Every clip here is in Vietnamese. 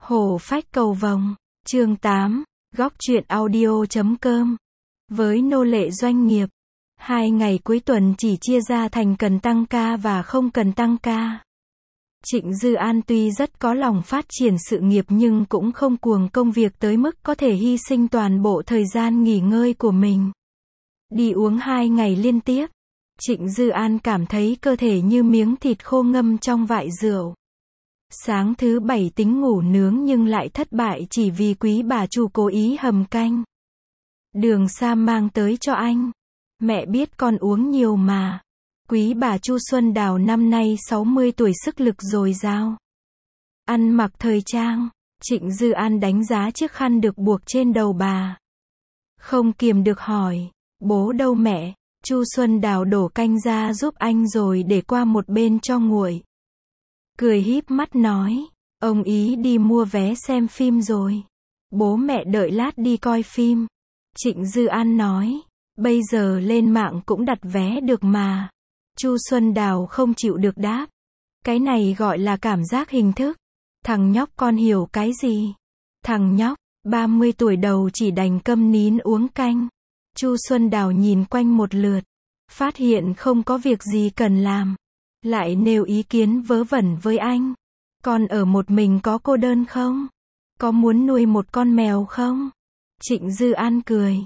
Hổ phách cầu vồng, chương 8, góc truyện audio.com. Với nô lệ doanh nghiệp, 2 ngày cuối tuần chỉ chia ra thành cần tăng ca và không cần tăng ca. Trịnh Dư An tuy rất có lòng phát triển sự nghiệp nhưng cũng không cuồng công việc tới mức có thể hy sinh toàn bộ thời gian nghỉ ngơi của mình. Đi uống 2 ngày liên tiếp, Trịnh Dư An cảm thấy cơ thể như miếng thịt khô ngâm trong vại rượu. Sáng thứ 7 tính ngủ nướng nhưng lại thất bại chỉ vì quý bà chủ cố ý hầm canh. Đường Sam mang tới cho anh. Mẹ biết con uống nhiều mà. Quý bà Chu Xuân Đào năm nay 60 tuổi sức lực dồi dào. Ăn mặc thời trang, Trịnh Dư An đánh giá chiếc khăn được buộc trên đầu bà. Không kiềm được hỏi, bố đâu mẹ? Chu Xuân Đào đổ canh ra giúp anh rồi để qua một bên cho nguội. Cười híp mắt nói, ông ý đi mua vé xem phim rồi. Bố mẹ đợi lát đi coi phim. Trịnh Dư An nói, bây giờ lên mạng cũng đặt vé được mà. Chu Xuân Đào không chịu được đáp. Cái này gọi là cảm giác hình thức. Thằng nhóc con hiểu cái gì? Thằng nhóc, 30 tuổi đầu chỉ đành câm nín uống canh. Chu Xuân Đào nhìn quanh một lượt. Phát hiện không có việc gì cần làm. Lại nêu ý kiến vớ vẩn với anh. Con ở một mình có cô đơn không? Có muốn nuôi một con mèo không? Trịnh Dư An cười.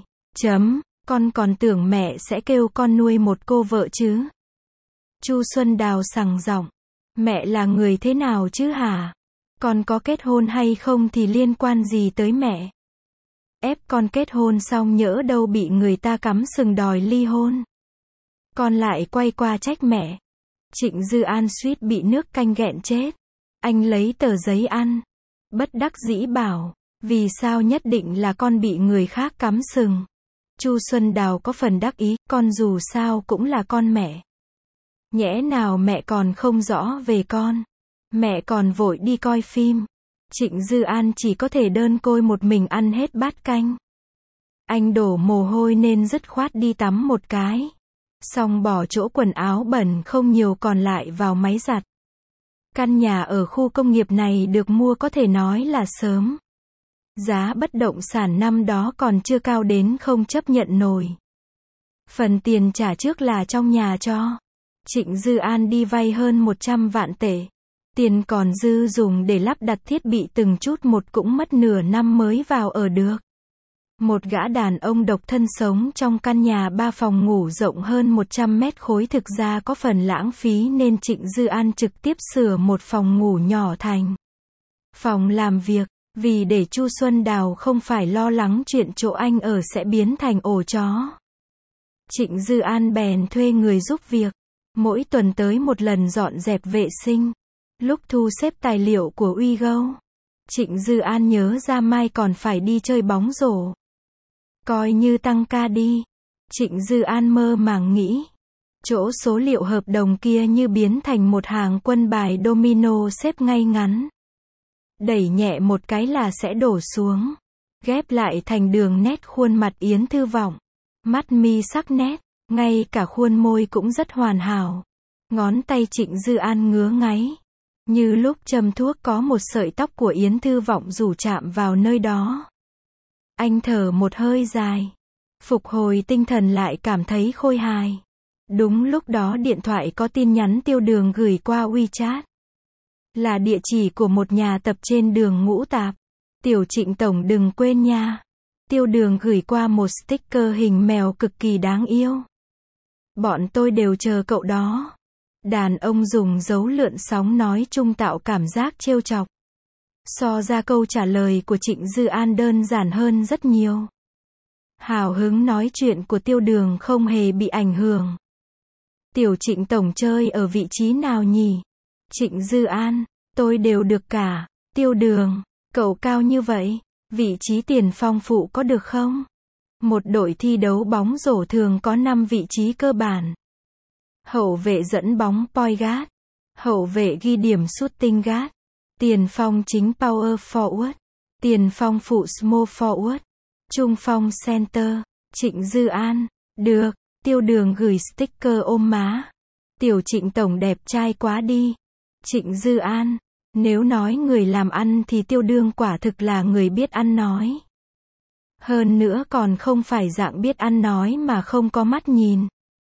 Con còn tưởng mẹ sẽ kêu con nuôi một cô vợ chứ. Chu Xuân Đào sằng giọng. Mẹ là người thế nào chứ hả? Con có kết hôn hay không thì liên quan gì tới mẹ? Ép con kết hôn xong nhỡ đâu bị người ta cắm sừng đòi ly hôn. Con lại quay qua trách mẹ. Trịnh Dư An suýt bị nước canh nghẹn chết. Anh lấy tờ giấy ăn. Bất đắc dĩ bảo, vì sao nhất định là con bị người khác cắm sừng? Chu Xuân Đào có phần đắc ý, con dù sao cũng là con mẹ. Nhẽ nào mẹ còn không rõ về con? Mẹ còn vội đi coi phim. Trịnh Dư An chỉ có thể đơn côi một mình ăn hết bát canh. Anh đổ mồ hôi nên dứt khoát đi tắm một cái. Xong bỏ chỗ quần áo bẩn không nhiều còn lại vào máy giặt. Căn nhà ở khu công nghiệp này được mua có thể nói là sớm. Giá bất động sản năm đó còn chưa cao đến không chấp nhận nổi. Phần tiền trả trước là trong nhà cho. Trịnh Dư An đi vay hơn 100 vạn tệ. Tiền còn dư dùng để lắp đặt thiết bị từng chút một cũng mất nửa năm mới vào ở được. Một gã đàn ông độc thân sống trong căn nhà 3 phòng ngủ rộng hơn 100 mét khối thực ra có phần lãng phí nên Trịnh Dư An trực tiếp sửa một phòng ngủ nhỏ thành phòng làm việc, vì để Chu Xuân Đào không phải lo lắng chuyện chỗ anh ở sẽ biến thành ổ chó. Trịnh Dư An bèn thuê người giúp việc, mỗi tuần tới một lần dọn dẹp vệ sinh. Lúc thu xếp tài liệu của Uigo, Trịnh Dư An nhớ ra mai còn phải đi chơi bóng rổ. Coi như tăng ca đi. Trịnh Dư An mơ màng nghĩ. Chỗ số liệu hợp đồng kia như biến thành một hàng quân bài domino xếp ngay ngắn. Đẩy nhẹ một cái là sẽ đổ xuống. Ghép lại thành đường nét khuôn mặt Yến Thư Vọng. Mắt mi sắc nét, ngay cả khuôn môi cũng rất hoàn hảo. Ngón tay Trịnh Dư An ngứa ngáy. Như lúc châm thuốc có một sợi tóc của Yến Thư Vọng rủ chạm vào nơi đó. Anh thở một hơi dài. Phục hồi tinh thần lại cảm thấy khôi hài. Đúng lúc đó điện thoại có tin nhắn Tiêu Đường gửi qua WeChat. Là địa chỉ của một nhà tập trên đường Ngũ Tạp. Tiểu Trịnh tổng đừng quên nha. Tiêu Đường gửi qua một sticker hình mèo cực kỳ đáng yêu. Bọn tôi đều chờ cậu đó. Đàn ông dùng dấu lượn sóng nói chung tạo cảm giác trêu chọc. So ra câu trả lời của Trịnh Dư An đơn giản hơn rất nhiều. Hào hứng nói chuyện của Tiêu Đường không hề bị ảnh hưởng. Tiểu Trịnh tổng chơi ở vị trí nào nhỉ? Trịnh Dư An, tôi đều được cả. Tiêu Đường, cậu cao như vậy, vị trí tiền phong phụ có được không? Một đội thi đấu bóng rổ thường có 5 vị trí cơ bản. Hậu vệ dẫn bóng point guard. Hậu vệ ghi điểm shooting guard. Tiền phong chính power forward. Tiền phong phụ small forward. Trung phong center. Trịnh Dư An, được. Tiêu Đường gửi sticker ôm má. Tiểu Trịnh tổng đẹp trai quá đi. Trịnh Dư An, Nếu nói người làm ăn thì Tiêu Đương quả thực là người biết ăn nói. Hơn nữa còn không phải dạng biết ăn nói mà không có mắt nhìn.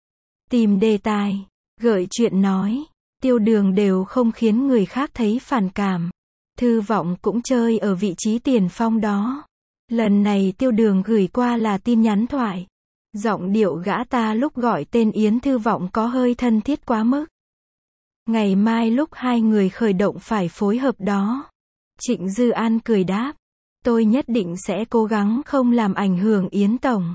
Tìm đề tài, gợi chuyện nói, Tiêu Đường đều không khiến người khác thấy phản cảm. Thư Vọng cũng chơi ở vị trí tiền phong đó. Lần này Tiêu Đường gửi qua là tin nhắn thoại. Giọng điệu gã ta lúc gọi tên Yến Thư Vọng có hơi thân thiết quá mức. Ngày mai lúc hai người khởi động phải phối hợp đó. Trịnh Dư An cười đáp. Tôi nhất định sẽ cố gắng không làm ảnh hưởng Yến Tổng.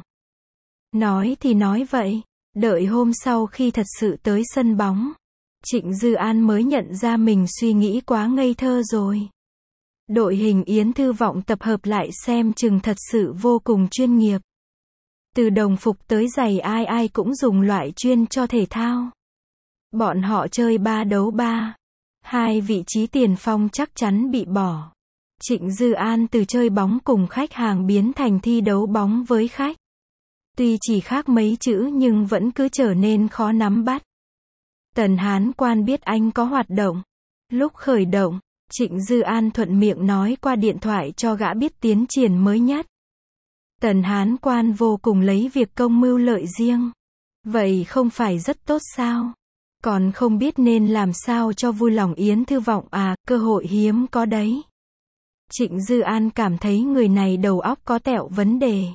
Nói thì nói vậy. Đợi hôm sau khi thật sự tới sân bóng. Trịnh Dư An mới nhận ra mình suy nghĩ quá ngây thơ rồi. Đội hình Yến Thư Vọng tập hợp lại xem chừng thật sự vô cùng chuyên nghiệp. Từ đồng phục tới giày ai ai cũng dùng loại chuyên cho thể thao. Bọn họ chơi 3 đấu 3. Hai vị trí tiền phong chắc chắn bị bỏ. Trịnh Dư An từ chơi bóng cùng khách hàng biến thành thi đấu bóng với khách. Tuy chỉ khác mấy chữ nhưng vẫn cứ trở nên khó nắm bắt. Tần Hán Quan biết anh có hoạt động. Lúc khởi động, Trịnh Dư An thuận miệng nói qua điện thoại cho gã biết tiến triển mới nhất. Tần Hán Quan vô cùng lấy việc công mưu lợi riêng. Vậy không phải rất tốt sao? Còn không biết nên làm sao cho vui lòng Yến Thư Vọng à, cơ hội hiếm có đấy. Trịnh Dư An cảm thấy người này đầu óc có tẹo vấn đề.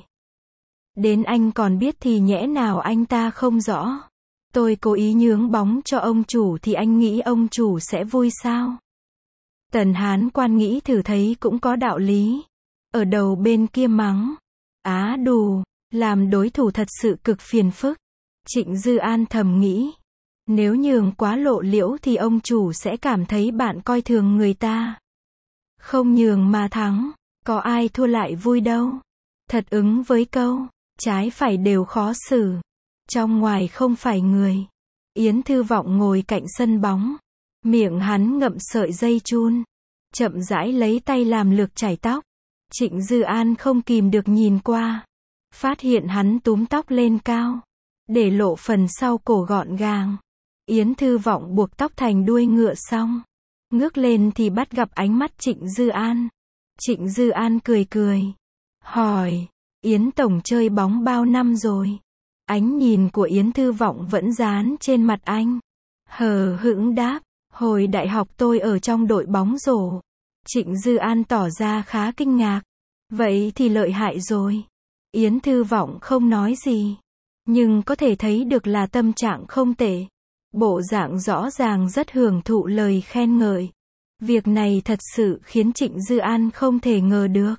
Đến anh còn biết thì nhẽ nào anh ta không rõ. Tôi cố ý nhướng bóng cho ông chủ thì anh nghĩ ông chủ sẽ vui sao? Tần Hán Quan nghĩ thử thấy cũng có đạo lý. Ở đầu bên kia mắng. Á đù, làm đối thủ thật sự cực phiền phức. Trịnh Dư An thầm nghĩ. Nếu nhường quá lộ liễu thì ông chủ sẽ cảm thấy bạn coi thường người ta. Không nhường mà thắng, có ai thua lại vui đâu. Thật ứng với câu, trái phải đều khó xử. Trong ngoài không phải người. Yến Thư Vọng ngồi cạnh sân bóng. Miệng hắn ngậm sợi dây chun. Chậm rãi lấy tay làm lược chải tóc. Trịnh Dư An không kìm được nhìn qua. Phát hiện hắn túm tóc lên cao. Để lộ phần sau cổ gọn gàng. Yến Thư Vọng buộc tóc thành đuôi ngựa xong. Ngước lên thì bắt gặp ánh mắt Trịnh Dư An. Trịnh Dư An cười cười. Hỏi, Yến Tổng chơi bóng bao năm rồi? Ánh nhìn của Yến Thư Vọng vẫn dán trên mặt anh. Hờ hững đáp, hồi đại học tôi ở trong đội bóng rổ. Trịnh Dư An tỏ ra khá kinh ngạc. Vậy thì lợi hại rồi. Yến Thư Vọng không nói gì. Nhưng có thể thấy được là tâm trạng không tệ. Bộ dạng rõ ràng rất hưởng thụ lời khen ngợi. Việc này thật sự khiến Trịnh Dư An không thể ngờ được.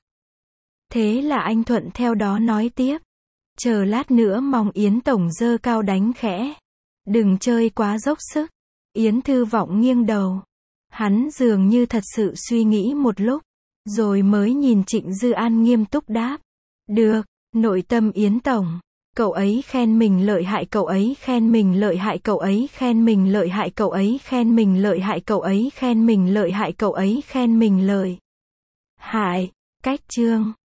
Thế là anh thuận theo đó nói tiếp. Chờ lát nữa mong Yến Tổng giơ cao đánh khẽ. Đừng chơi quá dốc sức. Yến Thư Vọng nghiêng đầu. Hắn dường như thật sự suy nghĩ một lúc. Rồi mới nhìn Trịnh Dư An nghiêm túc đáp. Được, nội tâm Yến Tổng. Cậu ấy khen mình lợi hại, cậu ấy khen mình lợi hại, cậu ấy khen mình lợi hại, cậu ấy khen mình lợi hại, cậu ấy khen mình lợi hại, cậu ấy khen mình lợi hại. Cách chương